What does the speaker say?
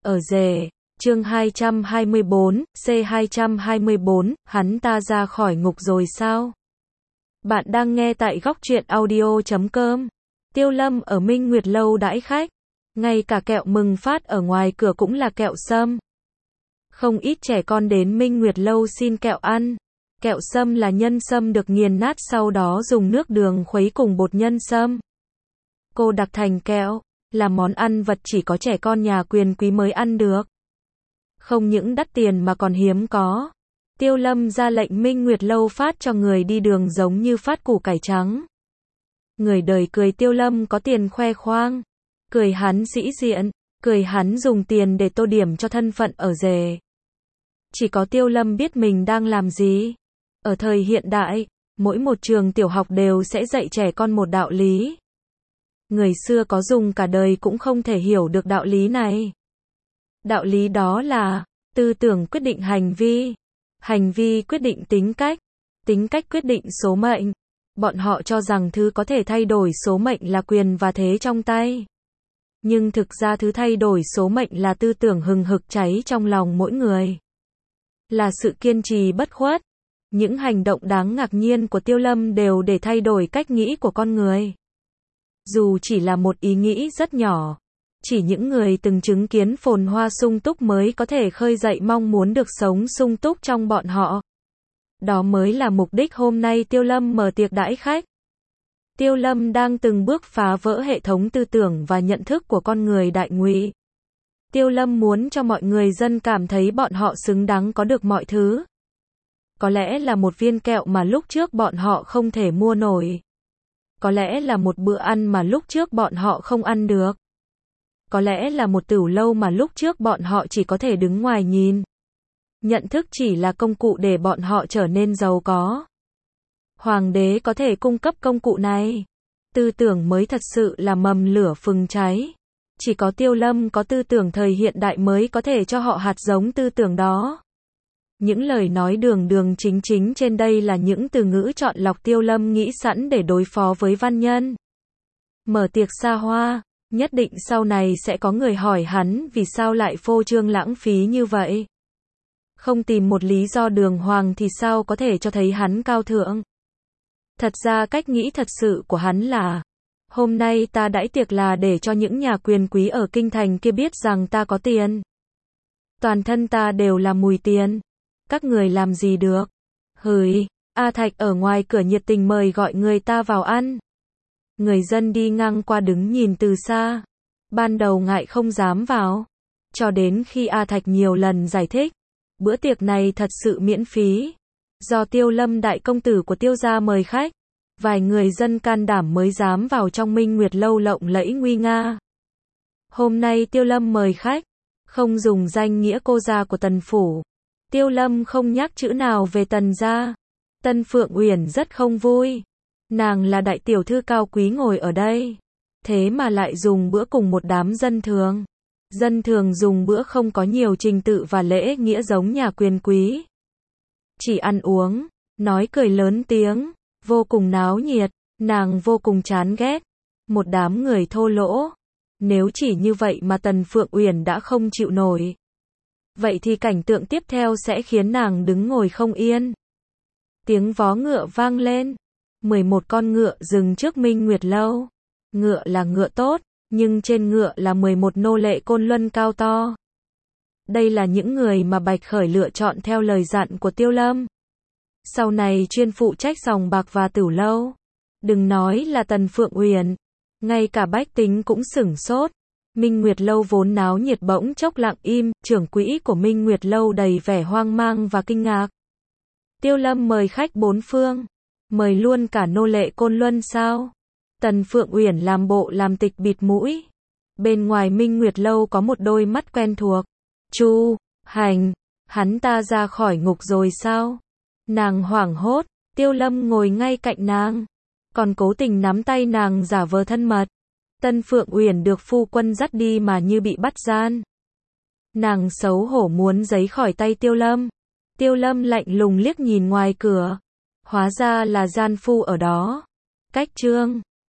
ở rể. Chương 224, C224, hắn ta ra khỏi ngục rồi sao? Bạn đang nghe tại góc truyện audio.com. Tiêu Lâm ở Minh Nguyệt Lâu đãi khách. Ngay cả kẹo mừng phát ở ngoài cửa cũng là kẹo sâm. Không ít trẻ con đến Minh Nguyệt Lâu xin kẹo ăn. Kẹo sâm là nhân sâm được nghiền nát sau đó dùng nước đường khuấy cùng bột nhân sâm. Cô đặc thành kẹo, là món ăn vật chỉ có trẻ con nhà quyền quý mới ăn được. Không những đắt tiền mà còn hiếm có. Tiêu Lâm ra lệnh Minh Nguyệt Lâu phát cho người đi đường giống như phát củ cải trắng. Người đời cười Tiêu Lâm có tiền khoe khoang. Cười hắn sĩ diện, cười hắn dùng tiền để tô điểm cho thân phận ở rể. Chỉ có Tiêu Lâm biết mình đang làm gì. Ở thời hiện đại, mỗi một trường tiểu học đều sẽ dạy trẻ con một đạo lý. Người xưa có dùng cả đời cũng không thể hiểu được đạo lý này. Đạo lý đó là, tư tưởng quyết định hành vi quyết định tính cách quyết định số mệnh. Bọn họ cho rằng thứ có thể thay đổi số mệnh là quyền và thế trong tay. Nhưng thực ra thứ thay đổi số mệnh là tư tưởng hừng hực cháy trong lòng mỗi người. Là sự kiên trì bất khuất. Những hành động đáng ngạc nhiên của Tiêu Lâm đều để thay đổi cách nghĩ của con người. Dù chỉ là một ý nghĩ rất nhỏ. Chỉ những người từng chứng kiến phồn hoa sung túc mới có thể khơi dậy mong muốn được sống sung túc trong bọn họ. Đó mới là mục đích hôm nay Tiêu Lâm mở tiệc đãi khách. Tiêu Lâm đang từng bước phá vỡ hệ thống tư tưởng và nhận thức của con người đại ngụy. Tiêu Lâm muốn cho mọi người dân cảm thấy bọn họ xứng đáng có được mọi thứ. Có lẽ là một viên kẹo mà lúc trước bọn họ không thể mua nổi. Có lẽ là một bữa ăn mà lúc trước bọn họ không ăn được. Có lẽ là một tửu lâu mà lúc trước bọn họ chỉ có thể đứng ngoài nhìn. Nhận thức chỉ là công cụ để bọn họ trở nên giàu có. Hoàng đế có thể cung cấp công cụ này. Tư tưởng mới thật sự là mầm lửa phừng cháy. Chỉ có Tiêu Lâm có tư tưởng thời hiện đại mới có thể cho họ hạt giống tư tưởng đó. Những lời nói đường chính trên đây là những từ ngữ chọn lọc Tiêu Lâm nghĩ sẵn để đối phó với văn nhân. Mở tiệc xa hoa, nhất định sau này sẽ có người hỏi hắn vì sao lại phô trương lãng phí như vậy. Không tìm một lý do đường hoàng thì sao có thể cho thấy hắn cao thượng. Thật ra cách nghĩ thật sự của hắn là, hôm nay ta đãi tiệc là để cho những nhà quyền quý ở kinh thành kia biết rằng ta có tiền. Toàn thân ta đều là mùi tiền. Các người làm gì được? Hửi, A Thạch ở ngoài cửa nhiệt tình mời gọi người ta vào ăn. Người dân đi ngang qua đứng nhìn từ xa. Ban đầu ngại không dám vào. Cho đến khi A Thạch nhiều lần giải thích. Bữa tiệc này thật sự miễn phí. Do Tiêu Lâm đại công tử của Tiêu gia mời khách. Vài người dân can đảm mới dám vào trong Minh Nguyệt Lâu lộng lẫy nguy nga. Hôm nay Tiêu Lâm mời khách. Không dùng danh nghĩa cô gia của Tần Phủ. Tiêu Lâm không nhắc chữ nào về Tần gia. Tân Phượng Uyển rất không vui. Nàng là đại tiểu thư cao quý ngồi ở đây. Thế mà lại dùng bữa cùng một đám dân thường. Dân thường dùng bữa không có nhiều trình tự và lễ nghĩa giống nhà quyền quý. Chỉ ăn uống, nói cười lớn tiếng, vô cùng náo nhiệt, nàng vô cùng chán ghét. Một đám người thô lỗ. Nếu chỉ như vậy mà Tần Phượng Uyển đã không chịu nổi. Vậy thì cảnh tượng tiếp theo sẽ khiến nàng đứng ngồi không yên. Tiếng vó ngựa vang lên. 11 con ngựa dừng trước Minh Nguyệt Lâu. Ngựa là ngựa tốt, nhưng trên ngựa là 11 nô lệ côn luân cao to. Đây là những người mà Bạch Khởi lựa chọn theo lời dặn của Tiêu Lâm. Sau này chuyên phụ trách sòng bạc và tửu lâu. Đừng nói là Tần Phượng Uyển, ngay cả bách tính cũng sửng sốt. Minh Nguyệt Lâu vốn náo nhiệt bỗng chốc lặng im, trưởng quỹ của Minh Nguyệt Lâu đầy vẻ hoang mang và kinh ngạc. Tiêu Lâm mời khách bốn phương. Mời luôn cả nô lệ côn luân sao? Tần Phượng Uyển làm bộ làm tịch bịt mũi. Bên ngoài Minh Nguyệt Lâu có một đôi mắt quen thuộc. Chu Hành, hắn ta ra khỏi ngục rồi sao? Nàng hoảng hốt. Tiêu Lâm ngồi ngay cạnh nàng, còn cố tình nắm tay nàng giả vờ thân mật. Tân Phượng Uyển được phu quân dắt đi mà như bị bắt gian. Nàng xấu hổ muốn giấy khỏi tay Tiêu Lâm. Tiêu Lâm lạnh lùng liếc nhìn ngoài cửa. Hóa ra là gian phu ở đó. Cách trương.